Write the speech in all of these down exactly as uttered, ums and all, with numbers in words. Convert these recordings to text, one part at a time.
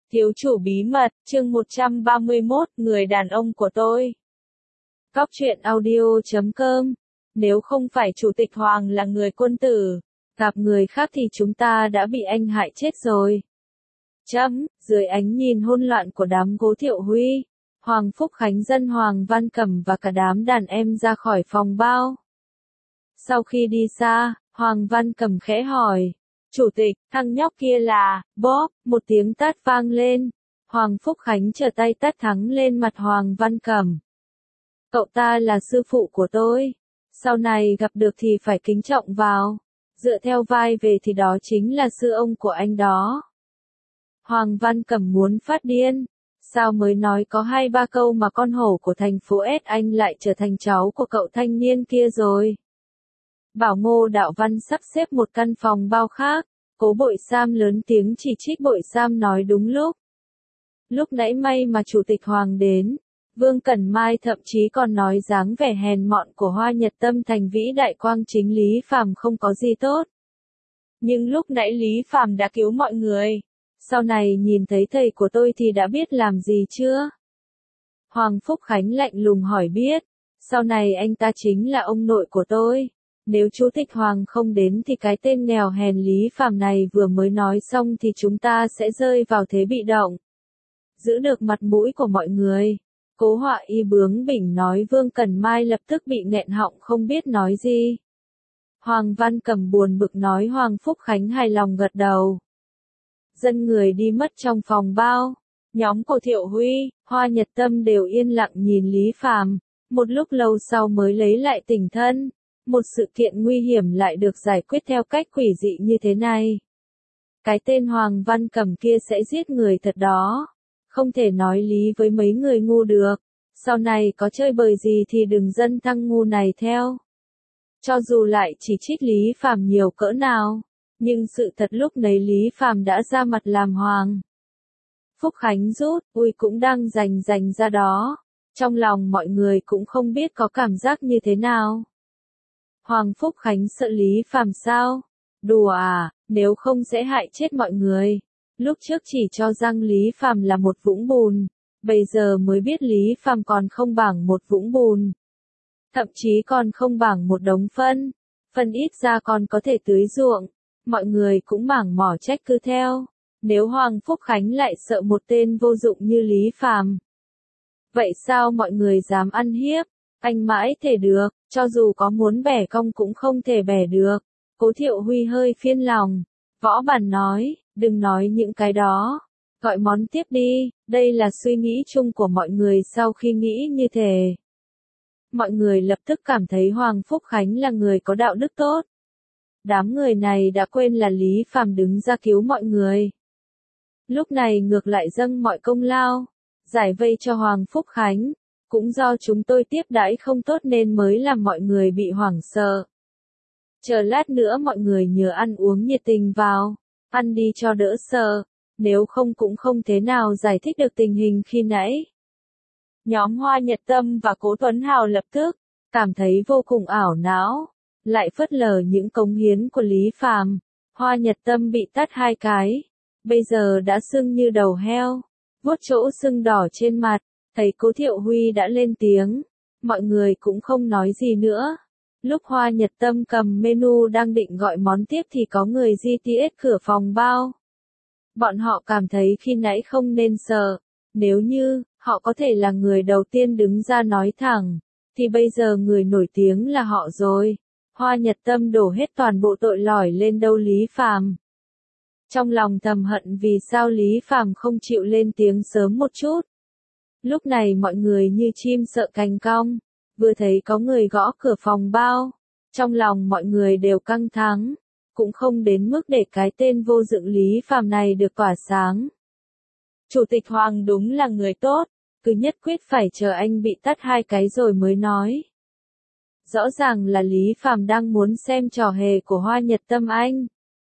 Thiếu chủ bí mật, chương một trăm ba mươi mốt, người đàn ông của tôi. Cóc truyện audio chấm com. Nếu không phải Chủ tịch Hoàng là người quân tử, gặp người khác thì chúng ta đã bị anh hại chết rồi. Chấm, dưới ánh nhìn hỗn loạn của đám Cố Thiệu Huy, Hoàng Phúc Khánh dân Hoàng Văn Cẩm và cả đám đàn em ra khỏi phòng bao. Sau khi đi xa, Hoàng Văn Cẩm khẽ hỏi. Chủ tịch, thằng nhóc kia là, bóp, một tiếng tát vang lên. Hoàng Phúc Khánh trở tay tát thắng lên mặt Hoàng Văn Cẩm. Cậu ta là sư phụ của tôi. Sau này gặp được thì phải kính trọng vào. Dựa theo vai về thì đó chính là sư ông của anh đó. Hoàng Văn Cẩm muốn phát điên. Sao mới nói có hai ba câu mà con hổ của thành phố S anh lại trở thành cháu của cậu thanh niên kia rồi. Bảo Ngô Đạo Văn sắp xếp một căn phòng bao khác, Cố Bội Sam lớn tiếng chỉ trích Bội Sam nói đúng lúc. Lúc nãy may mà Chủ tịch Hoàng đến, Vương Cẩn Mai thậm chí còn nói dáng vẻ hèn mọn của Hoa Nhật Tâm thành vĩ đại quang chính Lý Phàm không có gì tốt. Nhưng lúc nãy Lý Phàm đã cứu mọi người, sau này nhìn thấy thầy của tôi thì đã biết làm gì chưa? Hoàng Phúc Khánh lạnh lùng hỏi biết, sau này anh ta chính là ông nội của tôi. Nếu Chủ tịch Hoàng không đến thì cái tên nghèo hèn Lý Phàm này vừa mới nói xong thì chúng ta sẽ rơi vào thế bị động. Giữ được mặt mũi của mọi người. Cố Họa Y bướng bỉnh nói. Vương Cẩn Mai lập tức bị nghẹn họng không biết nói gì. Hoàng Văn Cẩm buồn bực nói. Hoàng Phúc Khánh hài lòng gật đầu. Dân người đi mất trong phòng bao. Nhóm Cố Thiệu Huy, Hoa Nhật Tâm đều yên lặng nhìn Lý Phàm. Một lúc lâu sau mới lấy lại tỉnh thân. Một sự kiện nguy hiểm lại được giải quyết theo cách quỷ dị như thế này. Cái tên Hoàng Văn Cẩm kia sẽ giết người thật đó. Không thể nói lý với mấy người ngu được. Sau này có chơi bời gì thì đừng dân thăng ngu này theo. Cho dù lại chỉ trích Lý Phàm nhiều cỡ nào, nhưng sự thật lúc nấy Lý Phàm đã ra mặt làm hoàng. Phúc Khánh rút, ui cũng đang rành rành ra đó. Trong lòng mọi người cũng không biết có cảm giác như thế nào. Hoàng Phúc Khánh sợ Lý Phàm sao? Đùa à, nếu không sẽ hại chết mọi người. Lúc trước chỉ cho rằng Lý Phàm là một vũng bùn, bây giờ mới biết Lý Phàm còn không bằng một vũng bùn. Thậm chí còn không bằng một đống phân. Phân ít ra còn có thể tưới ruộng. Mọi người cũng mảng mỏ trách cứ theo. Nếu Hoàng Phúc Khánh lại sợ một tên vô dụng như Lý Phàm, vậy sao mọi người dám ăn hiếp? Anh mãi thể được, cho dù có muốn bẻ cong cũng không thể bẻ được. Cố Thiệu Huy hơi phiền lòng. Võ Bản nói, đừng nói những cái đó. Gọi món tiếp đi, đây là suy nghĩ chung của mọi người sau khi nghĩ như thế. Mọi người lập tức cảm thấy Hoàng Phúc Khánh là người có đạo đức tốt. Đám người này đã quên là Lý Phàm đứng ra cứu mọi người. Lúc này ngược lại dâng mọi công lao, giải vây cho Hoàng Phúc Khánh. Cũng do chúng tôi tiếp đãi không tốt nên mới làm mọi người bị hoảng sợ. Chờ lát nữa mọi người nhớ ăn uống nhiệt tình vào, ăn đi cho đỡ sợ, nếu không cũng không thế nào giải thích được tình hình khi nãy. Nhóm Hoa Nhật Tâm và Cố Tuấn Hào lập tức cảm thấy vô cùng ảo não, lại phớt lờ những cống hiến của Lý Phàm. Hoa Nhật Tâm bị tát hai cái, bây giờ đã sưng như đầu heo, vuốt chỗ sưng đỏ trên mặt. Thấy Cố Thiệu Huy đã lên tiếng, mọi người cũng không nói gì nữa. Lúc Hoa Nhật Tâm cầm menu đang định gọi món tiếp thì có người giê tê ét cửa phòng bao. Bọn họ cảm thấy khi nãy không nên sợ. Nếu như, họ có thể là người đầu tiên đứng ra nói thẳng, thì bây giờ người nổi tiếng là họ rồi. Hoa Nhật Tâm đổ hết toàn bộ tội lỗi lên đầu Lý Phàm. Trong lòng thầm hận vì sao Lý Phàm không chịu lên tiếng sớm một chút. Lúc này mọi người như chim sợ cành cong, vừa thấy có người gõ cửa phòng bao, trong lòng mọi người đều căng thẳng, cũng không đến mức để cái tên vô dụng Lý Phàm này được tỏa sáng. Chủ tịch Hoàng đúng là người tốt, cứ nhất quyết phải chờ anh bị tát hai cái rồi mới nói. Rõ ràng là Lý Phàm đang muốn xem trò hề của Hoa Nhật Tâm anh.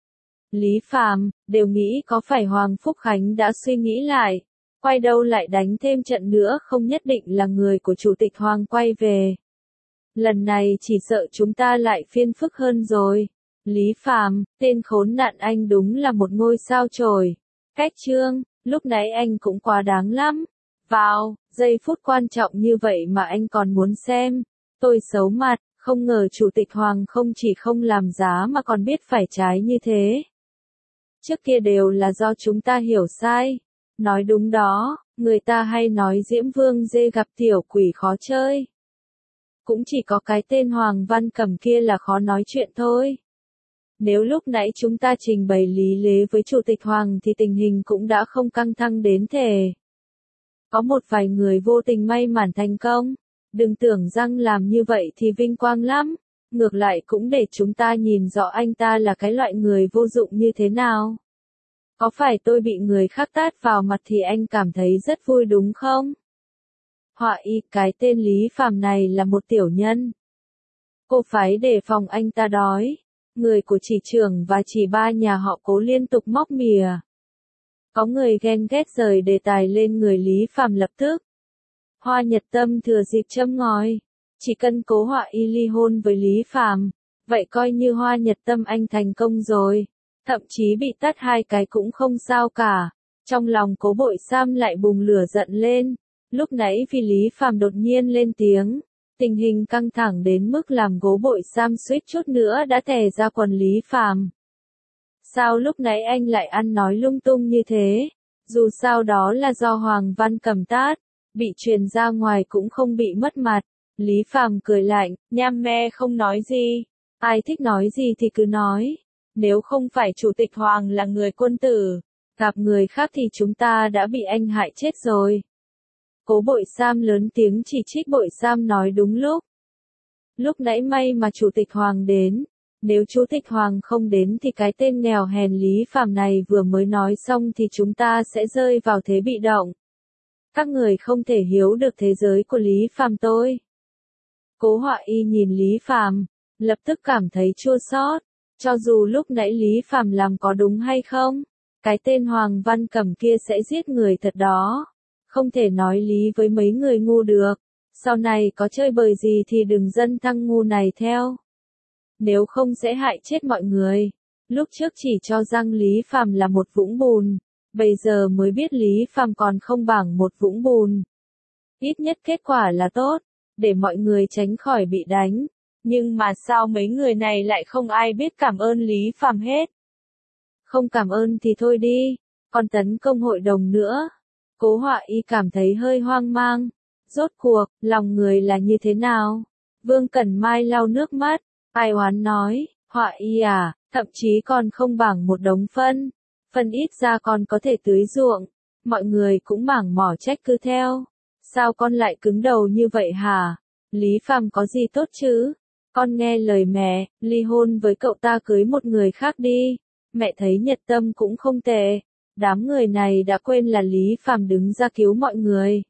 Lý Phàm, đều nghĩ có phải Hoàng Phúc Khánh đã suy nghĩ lại. Quay đâu lại đánh thêm trận nữa không nhất định là người của Chủ tịch Hoàng quay về. Lần này chỉ sợ chúng ta lại phiền phức hơn rồi. Lý Phàm, tên khốn nạn anh đúng là một ngôi sao chổi. Cách chương, lúc nãy anh cũng quá đáng lắm. Vào, giây phút quan trọng như vậy mà anh còn muốn xem. Tôi xấu mặt, không ngờ Chủ tịch Hoàng không chỉ không làm giá mà còn biết phải trái như thế. Trước kia đều là do chúng ta hiểu sai. Nói đúng đó, người ta hay nói Diễm Vương dê gặp tiểu quỷ khó chơi. Cũng chỉ có cái tên Hoàng Văn Cẩm kia là khó nói chuyện thôi. Nếu lúc nãy chúng ta trình bày lý lẽ với Chủ tịch Hoàng thì tình hình cũng đã không căng thẳng đến thế. Có một vài người vô tình may mắn thành công. Đừng tưởng rằng làm như vậy thì vinh quang lắm. Ngược lại cũng để chúng ta nhìn rõ anh ta là cái loại người vô dụng như thế nào. Có phải tôi bị người khác tát vào mặt thì anh cảm thấy rất vui đúng không? Họa y, cái tên Lý Phàm này là một tiểu nhân. Cô phải đề phòng anh ta đói. Người của chị trưởng và chị ba nhà họ Cố liên tục móc mìa. Có người ghen ghét rời đề tài lên người Lý Phàm lập tức. Hoa Nhật Tâm thừa dịp châm ngòi. Chỉ cần Cố Họa y ly hôn với Lý Phàm, vậy coi như Hoa Nhật Tâm anh thành công rồi. Thậm chí bị tát hai cái cũng không sao cả. Trong lòng Cố Bội Sam lại bùng lửa giận lên. Lúc nãy vì Lý Phàm đột nhiên lên tiếng, tình hình căng thẳng đến mức làm Cố Bội Sam suýt chút nữa đã tè ra quần Lý Phàm. Sao lúc nãy anh lại ăn nói lung tung như thế? Dù sao đó là do Hoàng Văn Cẩm tát, bị truyền ra ngoài cũng không bị mất mặt. Lý Phàm cười lạnh, nham me không nói gì. Ai thích nói gì thì cứ nói. Nếu không phải Chủ tịch Hoàng là người quân tử, gặp người khác thì chúng ta đã bị anh hại chết rồi. Cố Bội Sam lớn tiếng chỉ trích Bội Sam nói đúng lúc. Lúc nãy may mà Chủ tịch Hoàng đến. Nếu Chủ tịch Hoàng không đến thì cái tên nghèo hèn Lý Phàm này vừa mới nói xong thì chúng ta sẽ rơi vào thế bị động. Các người không thể hiểu được thế giới của Lý Phàm tôi. Cố Họa y nhìn Lý Phàm, lập tức cảm thấy chua xót. Cho dù lúc nãy Lý Phàm làm có đúng hay không, cái tên Hoàng Văn Cẩm kia sẽ giết người thật đó. Không thể nói lý với mấy người ngu được. Sau này có chơi bời gì thì đừng dân thăng ngu này theo. Nếu không sẽ hại chết mọi người. Lúc trước chỉ cho rằng Lý Phàm là một vũng bùn. Bây giờ mới biết Lý Phàm còn không bằng một vũng bùn. Ít nhất kết quả là tốt. Để mọi người tránh khỏi bị đánh. Nhưng mà sao mấy người này lại không ai biết cảm ơn Lý Phàm hết. Không cảm ơn thì thôi đi. Còn tấn công hội đồng nữa. Cố Họa y cảm thấy hơi hoang mang. Rốt cuộc, lòng người là như thế nào? Vương Cẩn Mai lau nước mắt. Ai oán nói, Họa y à, thậm chí còn không bằng một đống phân. Phân ít ra còn có thể tưới ruộng. Mọi người cũng mảng mỏ trách cứ theo. Sao con lại cứng đầu như vậy hả? Lý Phàm có gì tốt chứ? Con nghe lời mẹ, ly hôn với cậu ta cưới một người khác đi. Mẹ thấy Nhật Tâm cũng không tệ. Đám người này đã quên là Lý Phàm đứng ra cứu mọi người.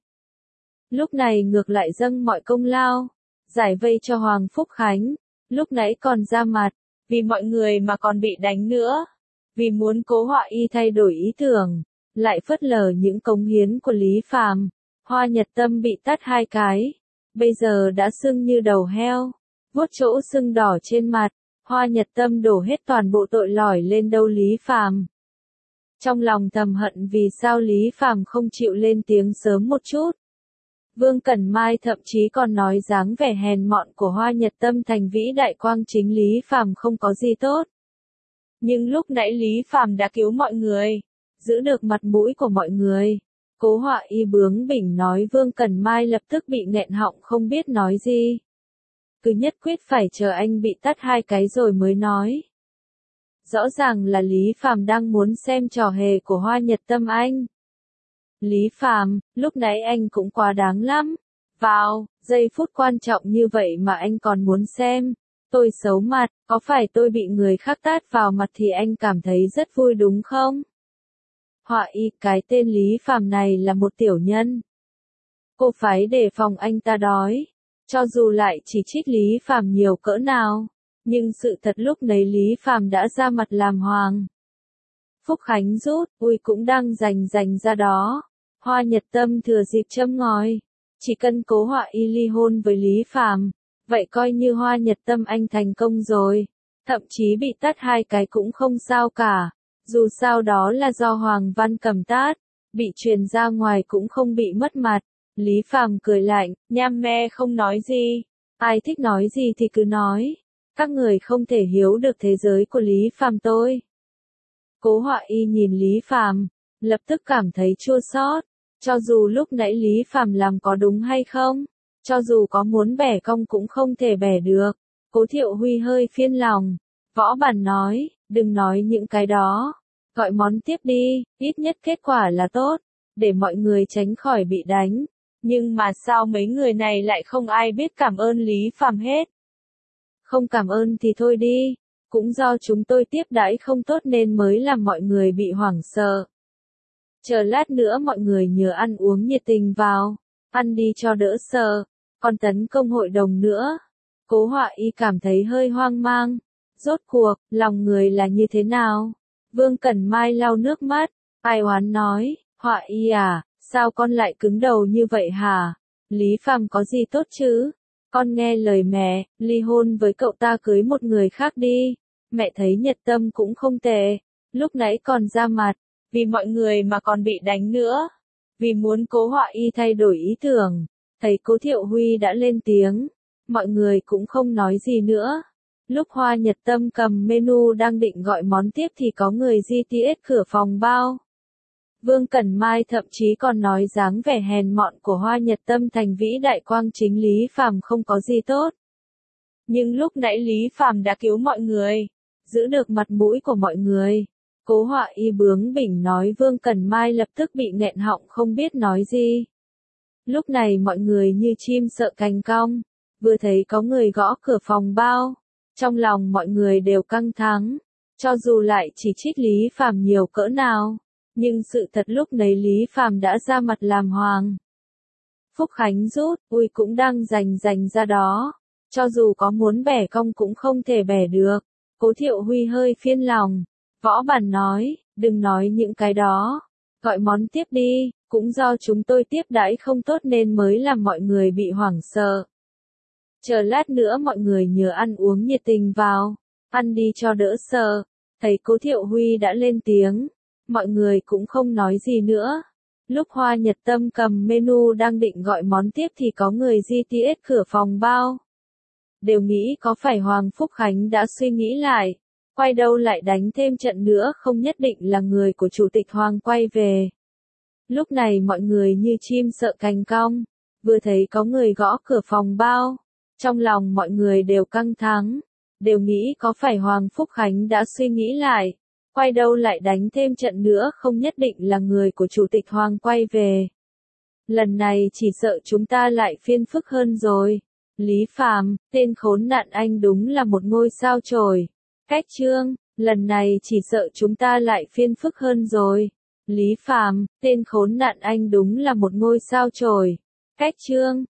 Lúc này ngược lại dâng mọi công lao. Giải vây cho Hoàng Phúc Khánh. Lúc nãy còn ra mặt. Vì mọi người mà còn bị đánh nữa. Vì muốn Cố Họa y thay đổi ý tưởng. Lại phớt lờ những cống hiến của Lý Phàm. Hoa Nhật Tâm bị tát hai cái. Bây giờ đã sưng như đầu heo. Vuốt chỗ sưng đỏ trên mặt. Hoa Nhật Tâm đổ hết toàn bộ tội lỗi lên đầu Lý Phàm. Trong lòng thầm hận vì sao Lý Phàm không chịu lên tiếng sớm một chút. Vương Cẩn Mai thậm chí còn nói dáng vẻ hèn mọn của Hoa Nhật Tâm thành vĩ đại quang chính Lý Phàm không có gì tốt. Nhưng lúc nãy Lý Phàm đã cứu mọi người, giữ được mặt mũi của mọi người. Cố Họa y bướng bỉnh nói Vương Cẩn Mai lập tức bị nghẹn họng không biết nói gì. Cứ nhất quyết phải chờ anh bị tát hai cái rồi mới nói. Rõ ràng là Lý Phàm đang muốn xem trò hề của Hoa Nhật Tâm anh. Lý Phàm, lúc nãy anh cũng quá đáng lắm. Vào, giây phút quan trọng như vậy mà anh còn muốn xem. Tôi xấu mặt, có phải tôi bị người khác tát vào mặt thì anh cảm thấy rất vui đúng không? Họa y, cái tên Lý Phàm này là một tiểu nhân. Cô phải đề phòng anh ta đói. Cho dù lại chỉ trích Lý Phàm nhiều cỡ nào, nhưng sự thật lúc nấy Lý Phàm đã ra mặt làm hoàng. Phúc Khánh rút, ui cũng đang rành rành ra đó. Hoa Nhật Tâm thừa dịp châm ngòi. Chỉ cần Cố Họa y ly hôn với Lý Phàm, vậy coi như Hoa Nhật Tâm anh thành công rồi. Thậm chí bị tát hai cái cũng không sao cả. Dù sao đó là do Hoàng Văn Cẩm tát, bị truyền ra ngoài cũng không bị mất mặt. Lý Phàm cười lạnh, nham me không nói gì. Ai thích nói gì thì cứ nói. Các người không thể hiểu được thế giới của Lý Phàm tôi. Cố Họa Y nhìn Lý Phàm, lập tức cảm thấy chua xót. Cho dù lúc nãy Lý Phàm làm có đúng hay không, cho dù có muốn bẻ cong cũng không thể bẻ được. Cố Thiệu Huy hơi phiền lòng. Võ Bản nói, đừng nói những cái đó. Gọi món tiếp đi, ít nhất kết quả là tốt, để mọi người tránh khỏi bị đánh. Nhưng mà sao mấy người này lại không ai biết cảm ơn Lý Phàm hết? Không cảm ơn thì thôi đi, cũng do chúng tôi tiếp đãi không tốt nên mới làm mọi người bị hoảng sợ. Chờ lát nữa mọi người nhớ ăn uống nhiệt tình vào, ăn đi cho đỡ sợ, còn tấn công hội đồng nữa. Cố Họa Y cảm thấy hơi hoang mang. Rốt cuộc, lòng người là như thế nào? Vương Cẩn Mai lau nước mắt, ai oán nói, Họa Y à, sao con lại cứng đầu như vậy hả? Lý Phàm có gì tốt chứ? Con nghe lời mẹ, ly hôn với cậu ta cưới một người khác đi. Mẹ thấy Nhật Tâm cũng không tệ, lúc nãy còn ra mặt, vì mọi người mà còn bị đánh nữa. Vì muốn Cố Họa Y thay đổi ý tưởng, thấy Cố Thiệu Huy đã lên tiếng, mọi người cũng không nói gì nữa. Lúc Hoa Nhật Tâm cầm menu đang định gọi món tiếp thì có người giê tê ét cửa phòng bao. Vương Cẩn Mai thậm chí còn nói dáng vẻ hèn mọn của Hoa Nhật Tâm thành vĩ đại quang chính Lý Phàm không có gì tốt. Nhưng lúc nãy Lý Phàm đã cứu mọi người, giữ được mặt mũi của mọi người. Cố Họa Y bướng bỉnh nói Vương Cẩn Mai lập tức bị nghẹn họng không biết nói gì. Lúc này mọi người như chim sợ cành cong, vừa thấy có người gõ cửa phòng bao. Trong lòng mọi người đều căng thẳng, cho dù lại chỉ trích Lý Phàm nhiều cỡ nào, nhưng sự thật lúc nấy Lý Phàm đã ra mặt làm hoàng. Phúc Khánh rút, ui cũng đang giành giành ra đó, cho dù có muốn bẻ cong cũng không thể bẻ được. Cố Thiệu Huy hơi phiền lòng. Võ Bản nói, đừng nói những cái đó, gọi món tiếp đi, cũng do chúng tôi tiếp đãi không tốt nên mới làm mọi người bị hoảng sợ. Chờ lát nữa mọi người nhớ ăn uống nhiệt tình vào, ăn đi cho đỡ sợ. Thấy Cố Thiệu Huy đã lên tiếng, mọi người cũng không nói gì nữa. Lúc Hoa Nhật Tâm cầm menu đang định gọi món tiếp thì có người giê tê ét cửa phòng bao. Đều nghĩ có phải Hoàng Phúc Khánh đã suy nghĩ lại, quay đâu lại đánh thêm trận nữa không nhất định là người của Chủ tịch Hoàng quay về. Lúc này mọi người như chim sợ cành cong, vừa thấy có người gõ cửa phòng bao. Trong lòng mọi người đều căng thẳng, đều nghĩ có phải Hoàng Phúc Khánh đã suy nghĩ lại, quay đâu lại đánh thêm trận nữa không nhất định là người của Chủ tịch Hoàng quay về. Lần này chỉ sợ chúng ta lại phiền phức hơn rồi. Lý Phàm, tên khốn nạn anh đúng là một ngôi sao chổi. Cách chương, lần này chỉ sợ chúng ta lại phiền phức hơn rồi. Lý Phàm, tên khốn nạn anh đúng là một ngôi sao chổi. Cách chương.